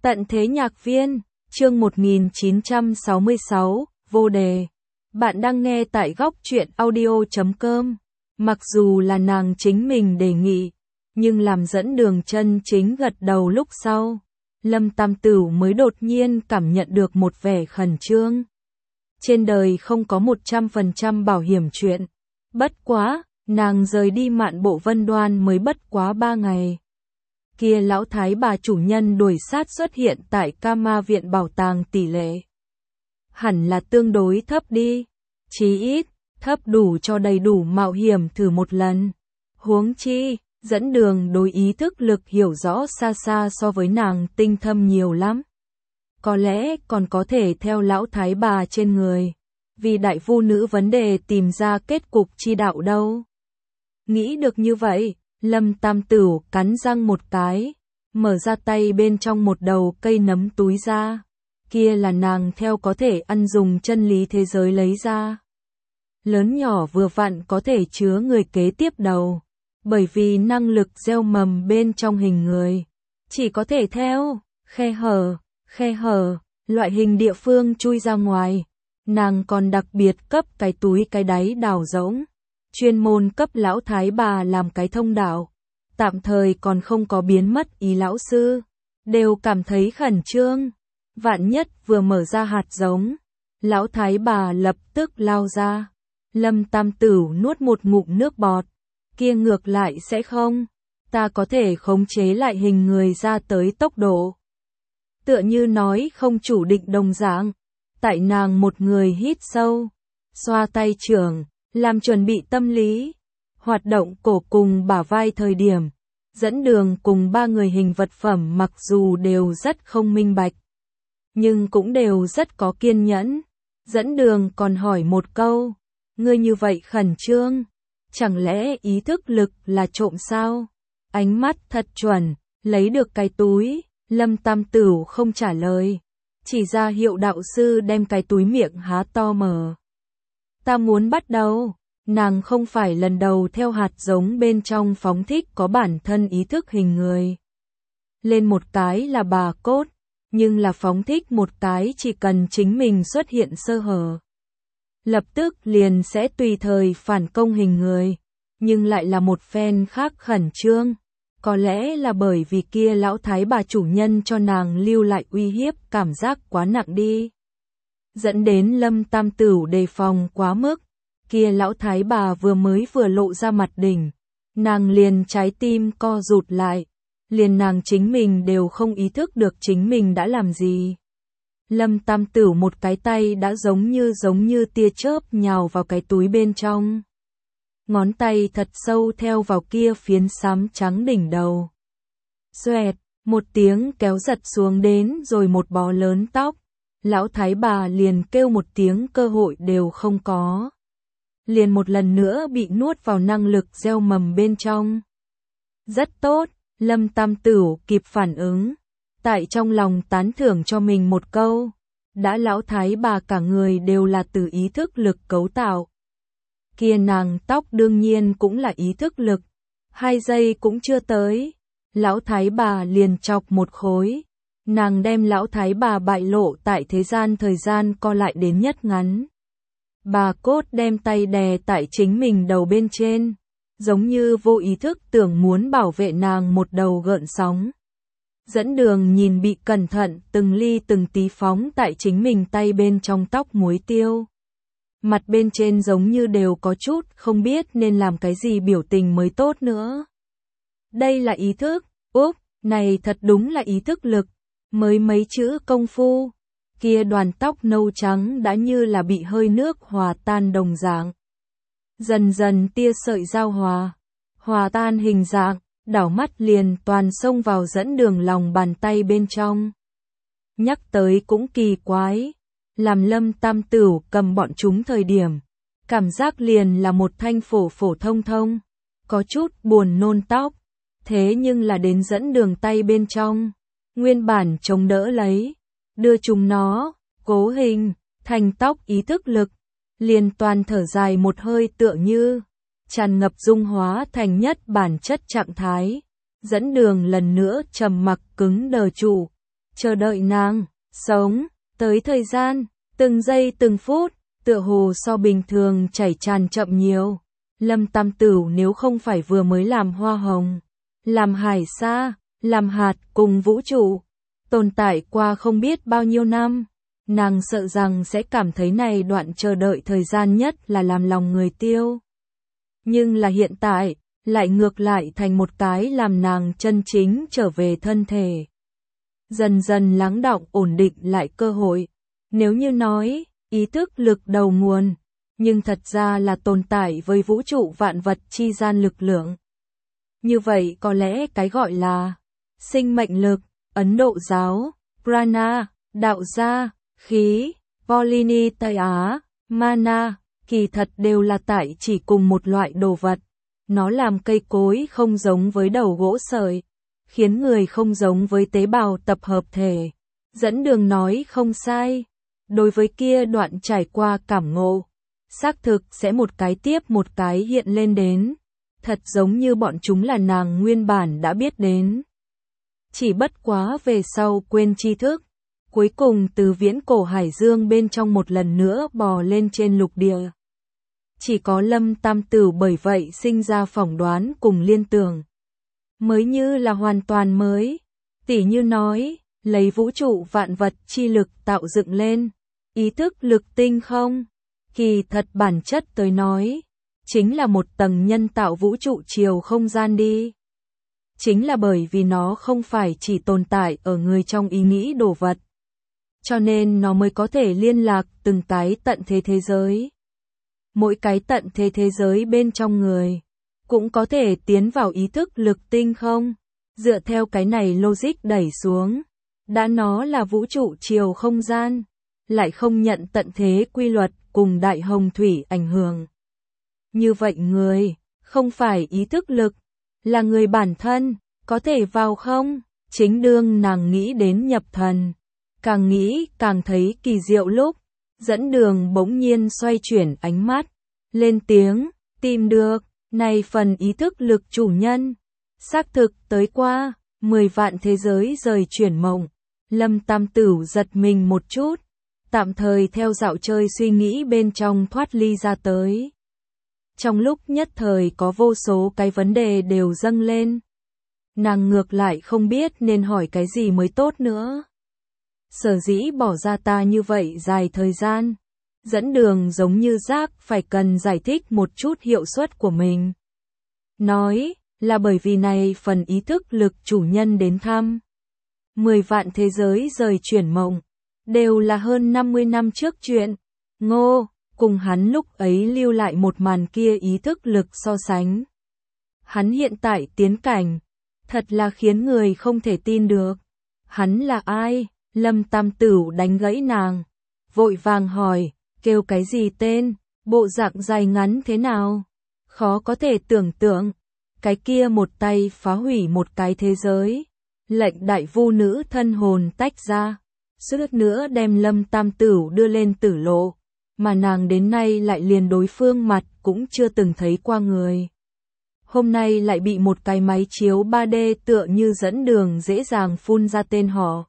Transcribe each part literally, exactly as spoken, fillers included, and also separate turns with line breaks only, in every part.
Tận thế nhạc viên, chương một nghìn chín trăm sáu mươi sáu, vô đề. Bạn đang nghe tại góc truyện audio chấm com. Mặc dù là nàng chính mình đề nghị, nhưng làm dẫn đường chân chính gật đầu lúc sau, Lâm Tam Tửu mới đột nhiên cảm nhận được một vẻ khẩn trương. Trên đời không có một trăm phần trăm bảo hiểm chuyện. Bất quá, nàng rời đi Mạn Bộ Vân Đoan mới bất quá ba ngày. Kia lão thái bà chủ nhân đuổi sát xuất hiện tại Kama viện bảo tàng, tỷ lệ hẳn là tương đối thấp đi, chí ít thấp đủ cho đầy đủ mạo hiểm thử một lần. Huống chi, dẫn đường đối ý thức lực hiểu rõ xa xa so với nàng tinh thâm nhiều lắm. Có lẽ còn có thể theo lão thái bà trên người, vì đại vu nữ vấn đề tìm ra kết cục chi đạo đâu. Nghĩ được như vậy, Lâm Tam Tửu cắn răng một cái, mở ra tay bên trong một đầu cây nấm túi ra. Kia là nàng theo có thể ăn dùng chân lý thế giới lấy ra. Lớn nhỏ vừa vặn có thể chứa người kế tiếp đầu. Bởi vì năng lực gieo mầm bên trong hình người, chỉ có thể theo khe hở, khe hở, loại hình địa phương chui ra ngoài. Nàng còn đặc biệt cấp cái túi cái đáy đào rỗng, chuyên môn cấp lão thái bà làm cái thông đạo. Tạm thời còn không có biến mất ý lão sư, đều cảm thấy khẩn trương. Vạn nhất vừa mở ra hạt giống, lão thái bà lập tức lao ra. Lâm Tam Tửu nuốt một ngụm nước bọt, kia ngược lại sẽ không, ta có thể khống chế lại hình người ra tới tốc độ. Tựa như nói không chủ định đồng dạng, tại nàng một người hít sâu, xoa tay trưởng, làm chuẩn bị tâm lý. Hoạt động cổ cùng bả vai thời điểm, dẫn đường cùng ba người hình vật phẩm mặc dù đều rất không minh bạch, nhưng cũng đều rất có kiên nhẫn. Dẫn đường còn hỏi một câu, ngươi như vậy khẩn trương, chẳng lẽ ý thức lực là trộm sao? Ánh mắt thật chuẩn, lấy được cái túi, Lâm Tam Tửu không trả lời, chỉ ra hiệu đạo sư đem cái túi miệng há to mở. Ta muốn bắt đầu. Nàng không phải lần đầu theo hạt giống bên trong phóng thích có bản thân ý thức hình người. Lên một cái là bà cốt, nhưng là phóng thích một cái chỉ cần chính mình xuất hiện sơ hở, lập tức liền sẽ tùy thời phản công hình người, nhưng lại là một phen khác khẩn trương. Có lẽ là bởi vì kia lão thái bà chủ nhân cho nàng lưu lại uy hiếp cảm giác quá nặng đi, dẫn đến Lâm Tam Tửu đề phòng quá mức. Kia lão thái bà vừa mới vừa lộ ra mặt đỉnh, nàng liền trái tim co rụt lại, liền nàng chính mình đều không ý thức được chính mình đã làm gì. Lâm Tam Tửu một cái tay đã giống như giống như tia chớp nhào vào cái túi bên trong. Ngón tay thật sâu theo vào kia phiến xám trắng đỉnh đầu. Xoẹt, một tiếng kéo giật xuống đến rồi một bó lớn tóc. Lão thái bà liền kêu một tiếng cơ hội đều không có. Liền một lần nữa bị nuốt vào năng lực gieo mầm bên trong. Rất tốt, Lâm Tam Tửu kịp phản ứng, tại trong lòng tán thưởng cho mình một câu. Đã lão thái bà cả người đều là từ ý thức lực cấu tạo. Kia nàng tóc đương nhiên cũng là ý thức lực. Hai giây cũng chưa tới, lão thái bà liền chọc một khối. Nàng đem lão thái bà bại lộ tại thế gian thời gian co lại đến nhất ngắn. Bà cốt đem tay đè tại chính mình đầu bên trên, giống như vô ý thức tưởng muốn bảo vệ nàng một đầu gợn sóng. Dẫn đường nhìn bị cẩn thận từng ly từng tí phóng tại chính mình tay bên trong tóc muối tiêu. Mặt bên trên giống như đều có chút không biết nên làm cái gì biểu tình mới tốt nữa. Đây là ý thức, úp, này thật đúng là ý thức lực, mới mấy chữ công phu. Kia đoàn tóc nâu trắng đã như là bị hơi nước hòa tan đồng dạng. Dần dần tia sợi giao hòa, hòa tan hình dạng, đảo mắt liền toàn xông vào dẫn đường lòng bàn tay bên trong. Nhắc tới cũng kỳ quái, làm Lâm Tam Tửu cầm bọn chúng thời điểm, cảm giác liền là một thanh phổ phổ thông thông, có chút buồn nôn tóc, thế nhưng là đến dẫn đường tay bên trong, nguyên bản chống đỡ lấy. Đưa chúng nó, cố hình, thành tóc ý thức lực, liền toàn thở dài một hơi tựa như, tràn ngập dung hóa thành nhất bản chất trạng thái. Dẫn đường lần nữa trầm mặc cứng đờ trụ, chờ đợi nàng, sống, tới thời gian, từng giây từng phút, tựa hồ so bình thường chảy tràn chậm nhiều. Lâm Tam Tửu nếu không phải vừa mới làm hoa hồng, làm hải sa, làm hạt cùng vũ trụ, tồn tại qua không biết bao nhiêu năm, nàng sợ rằng sẽ cảm thấy này đoạn chờ đợi thời gian nhất là làm lòng người tiêu. Nhưng là hiện tại, lại ngược lại thành một cái làm nàng chân chính trở về thân thể. Dần dần lắng đọng ổn định lại cơ hội. Nếu như nói, ý thức lực đầu nguồn, nhưng thật ra là tồn tại với vũ trụ vạn vật chi gian lực lượng. Như vậy có lẽ cái gọi là sinh mệnh lực, Ấn Độ giáo, prana, đạo gia, khí, Polini Tây Á, mana, kỳ thật đều là tại chỉ cùng một loại đồ vật. Nó làm cây cối không giống với đầu gỗ sợi, khiến người không giống với tế bào tập hợp thể. Dẫn đường nói không sai. Đối với kia đoạn trải qua cảm ngộ, xác thực sẽ một cái tiếp một cái hiện lên đến. Thật giống như bọn chúng là nàng nguyên bản đã biết đến. Chỉ bất quá về sau quên tri thức. Cuối cùng từ viễn cổ hải dương bên trong một lần nữa bò lên trên lục địa. Chỉ có Lâm Tam Tửu bởi vậy sinh ra phỏng đoán cùng liên tưởng. Mới như là hoàn toàn mới. Tỉ như nói, lấy vũ trụ vạn vật chi lực tạo dựng lên. Ý thức lực tinh không. Kỳ thật bản chất tới nói. Chính là một tầng nhân tạo vũ trụ chiều không gian đi. Chính là bởi vì nó không phải chỉ tồn tại ở người trong ý nghĩ đồ vật. Cho nên nó mới có thể liên lạc từng cái tận thế thế giới. Mỗi cái tận thế thế giới bên trong người cũng có thể tiến vào ý thức lực tinh không. Dựa theo cái này logic đẩy xuống, đã nó là vũ trụ chiều không gian, lại không nhận tận thế quy luật cùng đại hồng thủy ảnh hưởng. Như vậy người, không phải ý thức lực, là người bản thân, có thể vào không? Chính đương nàng nghĩ đến nhập thần. Càng nghĩ càng thấy kỳ diệu lúc, dẫn đường bỗng nhiên xoay chuyển ánh mắt, lên tiếng, tìm được, này phần ý thức lực chủ nhân. Xác thực tới qua, mười vạn thế giới rời chuyển mộng, Lâm Tam Tửu giật mình một chút, tạm thời theo dạo chơi suy nghĩ bên trong thoát ly ra tới. Trong lúc nhất thời có vô số cái vấn đề đều dâng lên. Nàng ngược lại không biết nên hỏi cái gì mới tốt nữa. Sở dĩ bỏ ra ta như vậy dài thời gian, dẫn đường giống như rác phải cần giải thích một chút hiệu suất của mình. Nói, là bởi vì này phần ý thức lực chủ nhân đến thăm. Mười vạn thế giới rời chuyển mộng, đều là hơn năm mươi năm trước chuyện. Ngô, cùng hắn lúc ấy lưu lại một màn kia ý thức lực so sánh. Hắn hiện tại tiến cảnh, thật là khiến người không thể tin được. Hắn là ai? Lâm Tam Tửu đánh gãy nàng, vội vàng hỏi, kêu cái gì tên, bộ dạng dài ngắn thế nào? Khó có thể tưởng tượng, cái kia một tay phá hủy một cái thế giới, lệnh đại vu nữ thân hồn tách ra, suýt nữa đem Lâm Tam Tửu đưa lên tử lộ, mà nàng đến nay lại liền đối phương mặt cũng chưa từng thấy qua người. Hôm nay lại bị một cái máy chiếu ba D tựa như dẫn đường dễ dàng phun ra tên họ.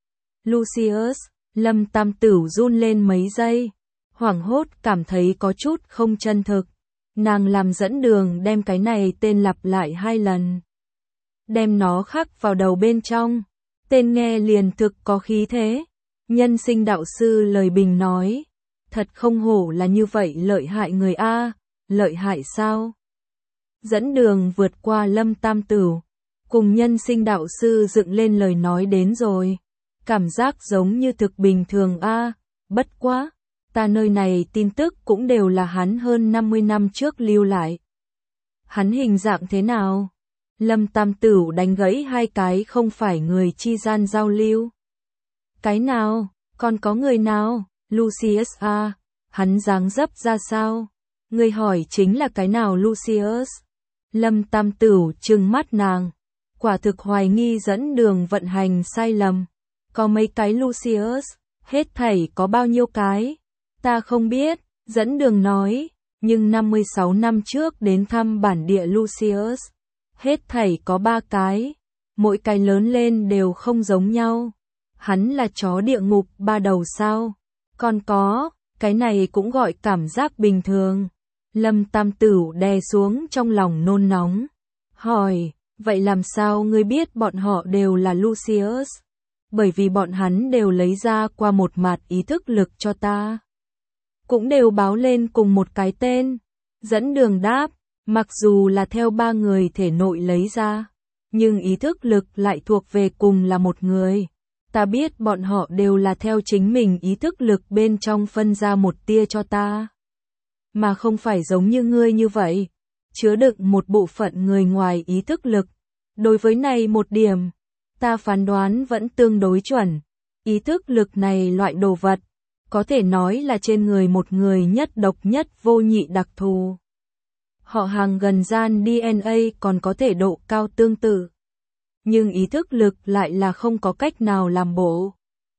Lucius, Lâm Tam Tửu run lên mấy giây, hoảng hốt cảm thấy có chút không chân thực. Nàng làm dẫn đường đem cái này tên lặp lại hai lần. Đem nó khắc vào đầu bên trong, tên nghe liền thực có khí thế. Nhân sinh đạo sư lời bình nói, thật không hổ là như vậy lợi hại người A, lợi hại sao? Dẫn đường vượt qua Lâm Tam Tửu, cùng nhân sinh đạo sư dựng lên lời nói đến rồi. Cảm giác giống như thực bình thường a, bất quá, ta nơi này tin tức cũng đều là hắn hơn năm mươi năm trước lưu lại. Hắn hình dạng thế nào? Lâm Tam Tửu đánh gãy hai cái không phải người chi gian giao lưu. Cái nào? Còn có người nào? Lucius a, hắn dáng dấp ra sao? Người hỏi chính là cái nào Lucius? Lâm Tam Tửu trừng mắt nàng, quả thực hoài nghi dẫn đường vận hành sai lầm. Có mấy cái Lucius, hết thảy có bao nhiêu cái? Ta không biết, dẫn đường nói, nhưng năm mươi sáu năm trước đến thăm bản địa Lucius, hết thảy có ba cái, mỗi cái lớn lên đều không giống nhau. Hắn là chó địa ngục ba đầu sao? Còn có, cái này cũng gọi cảm giác bình thường. Lâm Tam Tửu đè xuống trong lòng nôn nóng. Hỏi, vậy làm sao ngươi biết bọn họ đều là Lucius? Bởi vì bọn hắn đều lấy ra qua một mạt ý thức lực cho ta. Cũng đều báo lên cùng một cái tên. Dẫn đường đáp, mặc dù là theo ba người thể nội lấy ra, nhưng ý thức lực lại thuộc về cùng là một người. Ta biết bọn họ đều là theo chính mình ý thức lực bên trong phân ra một tia cho ta. Mà không phải giống như ngươi như vậy, chứa đựng một bộ phận người ngoài ý thức lực. Đối với này một điểm, ta phán đoán vẫn tương đối chuẩn. Ý thức lực này loại đồ vật, có thể nói là trên người một người nhất độc nhất vô nhị đặc thù. Họ hàng gần gian đê en a còn có thể độ cao tương tự. Nhưng ý thức lực lại là không có cách nào làm bộ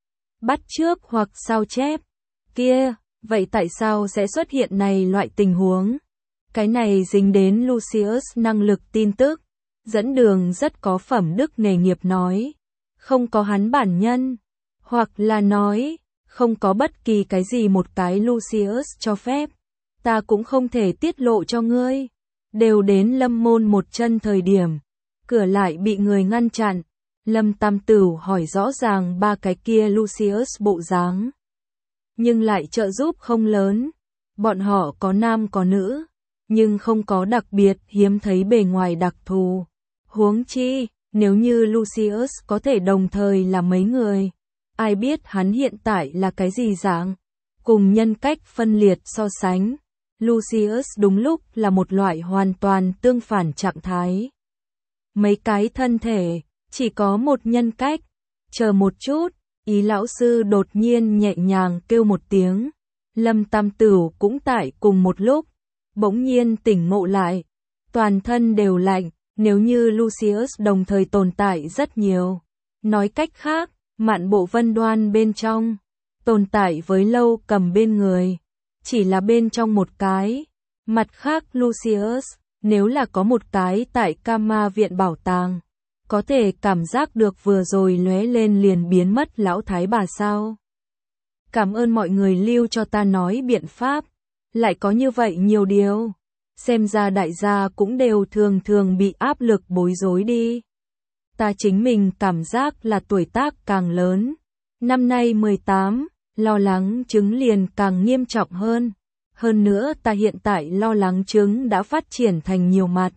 bắt chước hoặc sao chép. Kia, vậy tại sao sẽ xuất hiện này loại tình huống? Cái này dính đến Lucius năng lực tin tức. Dẫn đường rất có phẩm đức nghề nghiệp nói. Không có hắn bản nhân. Hoặc là nói, không có bất kỳ cái gì một cái Lucius cho phép. Ta cũng không thể tiết lộ cho ngươi. Đều đến Lâm môn một chân thời điểm. Cửa lại bị người ngăn chặn. Lâm Tam Tửu hỏi rõ ràng ba cái kia Lucius bộ dáng. Nhưng lại trợ giúp không lớn. Bọn họ có nam có nữ. Nhưng không có đặc biệt hiếm thấy bề ngoài đặc thù. Huống chi, nếu như Lucius có thể đồng thời là mấy người. Ai biết hắn hiện tại là cái gì dạng. Cùng nhân cách phân liệt so sánh. Lucius đúng lúc là một loại hoàn toàn tương phản trạng thái. Mấy cái thân thể, chỉ có một nhân cách. Chờ một chút, Ý lão sư đột nhiên nhẹ nhàng kêu một tiếng. Lâm Tam Tửu cũng tại cùng một lúc. Bỗng nhiên tỉnh ngộ lại. Toàn thân đều lạnh, nếu như Lucius đồng thời tồn tại rất nhiều. Nói cách khác, Mạn Bộ Vân Đoan bên trong. Tồn tại với Lâu Cầm bên người. Chỉ là bên trong một cái. Mặt khác Lucius, nếu là có một cái tại Kama viện bảo tàng, có thể cảm giác được vừa rồi lóe lên liền biến mất lão thái bà sao. Cảm ơn mọi người lưu cho ta nói biện pháp. Lại có như vậy nhiều điều. Xem ra đại gia cũng đều thường thường bị áp lực bối rối đi. Ta chính mình cảm giác là tuổi tác càng lớn. Năm nay mười tám, lo lắng chứng liền càng nghiêm trọng hơn. Hơn nữa ta hiện tại lo lắng chứng đã phát triển thành nhiều mặt.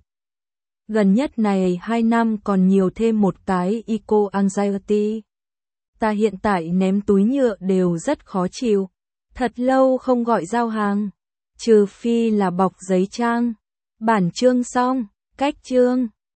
Gần nhất này hai năm còn nhiều thêm một cái eco anxiety. Ta hiện tại ném túi nhựa đều rất khó chịu. Thật lâu không gọi giao hàng. Trừ phi là bọc giấy trang. Bản chương xong, cách chương.